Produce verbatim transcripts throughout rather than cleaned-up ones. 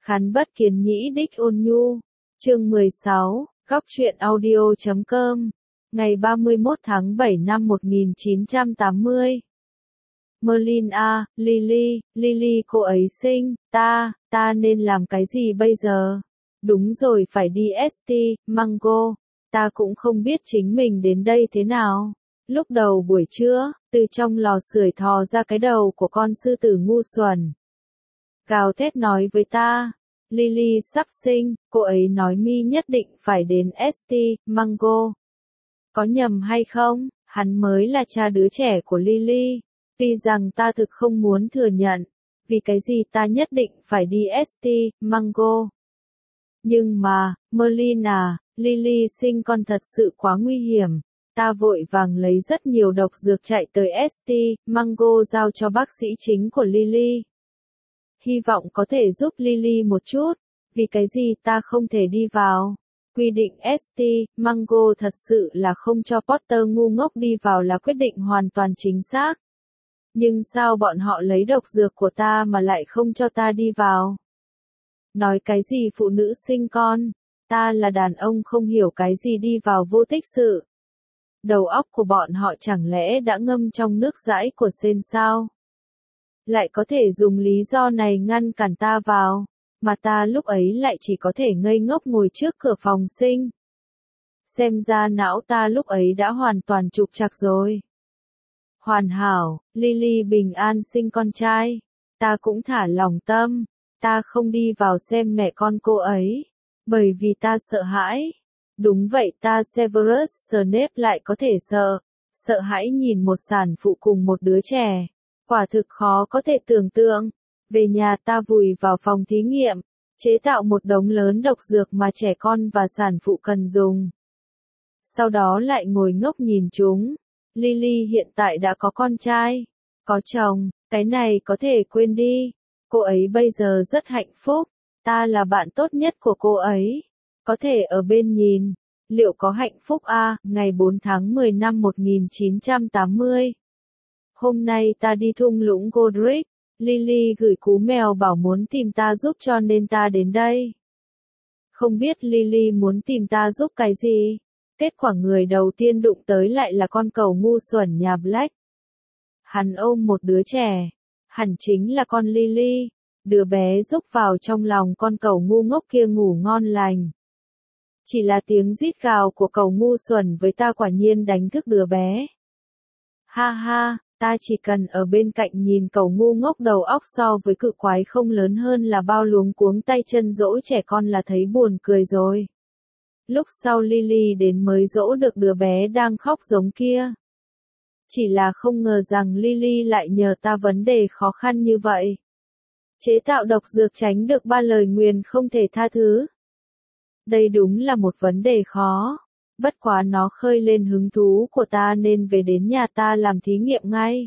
Khán bất kiến nhĩ đích ôn nhu. Chương mười sáu, góc truyện audio chấm com. Ngày ba mươi mốt tháng bảy năm một nghìn chín trăm tám mươi. Merlin a, Lily, Lily cô ấy xinh, ta, ta nên làm cái gì bây giờ? Đúng rồi, phải đi ét tê, Mango. Ta cũng không biết chính mình đến đây thế nào. Lúc đầu buổi trưa, từ trong lò sưởi thò ra cái đầu của con sư tử ngu xuẩn. Gào thét nói với ta, Lily sắp sinh, cô ấy nói mi nhất định phải đến ét tê, Mango. Có nhầm hay không, hắn mới là cha đứa trẻ của Lily. Tuy rằng ta thực không muốn thừa nhận, vì cái gì ta nhất định phải đi ét tê, Mango. Nhưng mà, Merlin à, Lily sinh con thật sự quá nguy hiểm. Ta vội vàng lấy rất nhiều độc dược chạy tới ét tê, Mango giao cho bác sĩ chính của Lily. Hy vọng có thể giúp Lily một chút, vì cái gì ta không thể đi vào. Quy định ét tê, Mango thật sự là không cho Potter ngu ngốc đi vào là quyết định hoàn toàn chính xác. Nhưng sao bọn họ lấy độc dược của ta mà lại không cho ta đi vào? Nói cái gì phụ nữ sinh con, ta là đàn ông không hiểu cái gì đi vào vô tích sự. Đầu óc của bọn họ chẳng lẽ đã ngâm trong nước dãi của sên sao? Lại có thể dùng lý do này ngăn cản ta vào, mà ta lúc ấy lại chỉ có thể ngây ngốc ngồi trước cửa phòng sinh. Xem ra não ta lúc ấy đã hoàn toàn trục trặc rồi. Hoàn hảo, Lily bình an sinh con trai. Ta cũng thả lòng tâm, ta không đi vào xem mẹ con cô ấy, bởi vì ta sợ hãi. Đúng vậy, ta Severus Snape lại có thể sợ, sợ hãi nhìn một sản phụ cùng một đứa trẻ. Quả thực khó có thể tưởng tượng. Về nhà ta vùi vào phòng thí nghiệm, chế tạo một đống lớn độc dược mà trẻ con và sản phụ cần dùng. Sau đó lại ngồi ngốc nhìn chúng. Lily hiện tại đã có con trai, có chồng, cái này có thể quên đi. Cô ấy bây giờ rất hạnh phúc, ta là bạn tốt nhất của cô ấy. Có thể ở bên nhìn, liệu có hạnh phúc à? Ngày bốn tháng mười năm một nghìn chín trăm tám mươi. Hôm nay ta đi thung lũng Godric, Lily gửi cú mèo bảo muốn tìm ta giúp cho nên ta đến đây. Không biết Lily muốn tìm ta giúp cái gì? Kết quả người đầu tiên đụng tới lại là con cẩu ngu xuẩn nhà Black. Hắn ôm một đứa trẻ, hẳn chính là con Lily. Đứa bé rúc vào trong lòng con cẩu ngu ngốc kia ngủ ngon lành. Chỉ là tiếng rít gào của cẩu ngu xuẩn với ta quả nhiên đánh thức đứa bé. Ha ha, ta chỉ cần ở bên cạnh nhìn cẩu ngu ngốc đầu óc so với cự quái không lớn hơn là bao luống cuống tay chân dỗ trẻ con là thấy buồn cười rồi. Lúc sau Lily đến mới dỗ được đứa bé đang khóc giống kia. Chỉ là không ngờ rằng Lily lại nhờ ta vấn đề khó khăn như vậy. Chế tạo độc dược tránh được ba lời nguyền không thể tha thứ. Đây đúng là một vấn đề khó. Bất quá nó khơi lên hứng thú của ta nên về đến nhà ta làm thí nghiệm ngay.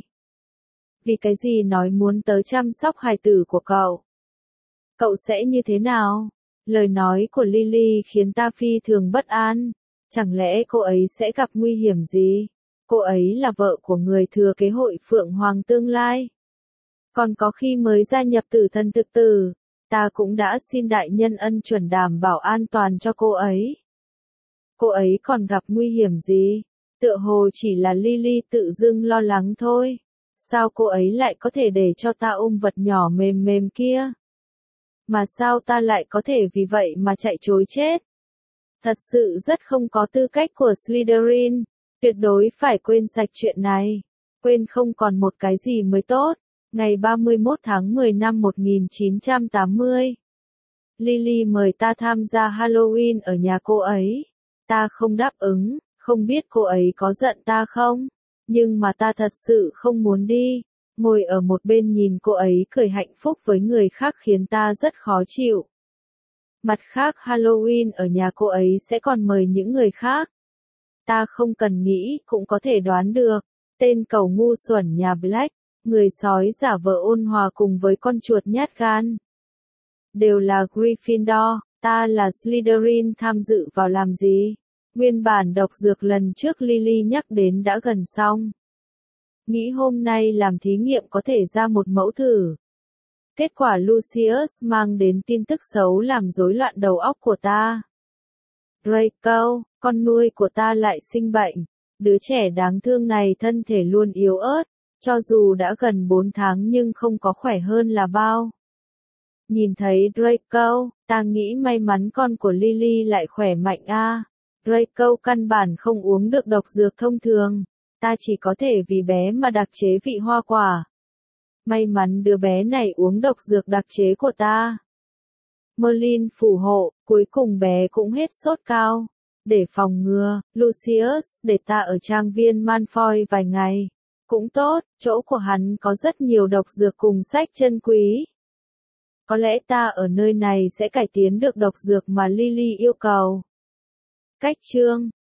Vì cái gì nói muốn tới chăm sóc hài tử của cậu? Cậu sẽ như thế nào? Lời nói của Lily khiến ta phi thường bất an. Chẳng lẽ cô ấy sẽ gặp nguy hiểm gì? Cô ấy là vợ của người thừa kế hội Phượng Hoàng tương lai. Còn có khi mới gia nhập tử thần thực tử, ta cũng đã xin đại nhân ân chuẩn đảm bảo an toàn cho cô ấy. Cô ấy còn gặp nguy hiểm gì? Tựa hồ chỉ là Lily tự dưng lo lắng thôi. Sao cô ấy lại có thể để cho ta ôm vật nhỏ mềm mềm kia? Mà sao ta lại có thể vì vậy mà chạy trối chết? Thật sự rất không có tư cách của Slytherin. Tuyệt đối phải quên sạch chuyện này. Quên không còn một cái gì mới tốt. Ngày ba mươi mốt tháng mười năm một nghìn chín trăm tám mươi. Lily mời ta tham gia Halloween ở nhà cô ấy. Ta không đáp ứng, không biết cô ấy có giận ta không? Nhưng mà ta thật sự không muốn đi. Ngồi ở một bên nhìn cô ấy cười hạnh phúc với người khác khiến ta rất khó chịu. Mặt khác Halloween ở nhà cô ấy sẽ còn mời những người khác. Ta không cần nghĩ cũng có thể đoán được. Tên cẩu ngu xuẩn nhà Black, người sói giả vờ ôn hòa cùng với con chuột nhát gan. Đều là Gryffindor, ta là Slytherin tham dự vào làm gì? Nguyên bản độc dược lần trước Lily nhắc đến đã gần xong. Nghĩ hôm nay làm thí nghiệm có thể ra một mẫu thử. Kết quả Lucius mang đến tin tức xấu làm rối loạn đầu óc của ta. Draco, con nuôi của ta lại sinh bệnh. Đứa trẻ đáng thương này thân thể luôn yếu ớt, cho dù đã gần bốn tháng nhưng không có khỏe hơn là bao. Nhìn thấy Draco, ta nghĩ may mắn con của Lily lại khỏe mạnh a. À. Draco căn bản không uống được độc dược thông thường, ta chỉ có thể vì bé mà đặc chế vị hoa quả. May mắn đứa bé này uống độc dược đặc chế của ta. Merlin phù hộ, cuối cùng bé cũng hết sốt cao. Để phòng ngừa, Lucius để ta ở trang viên Malfoy vài ngày. Cũng tốt, chỗ của hắn có rất nhiều độc dược cùng sách chân quý. Có lẽ ta ở nơi này sẽ cải tiến được độc dược mà Lily yêu cầu. Cách chương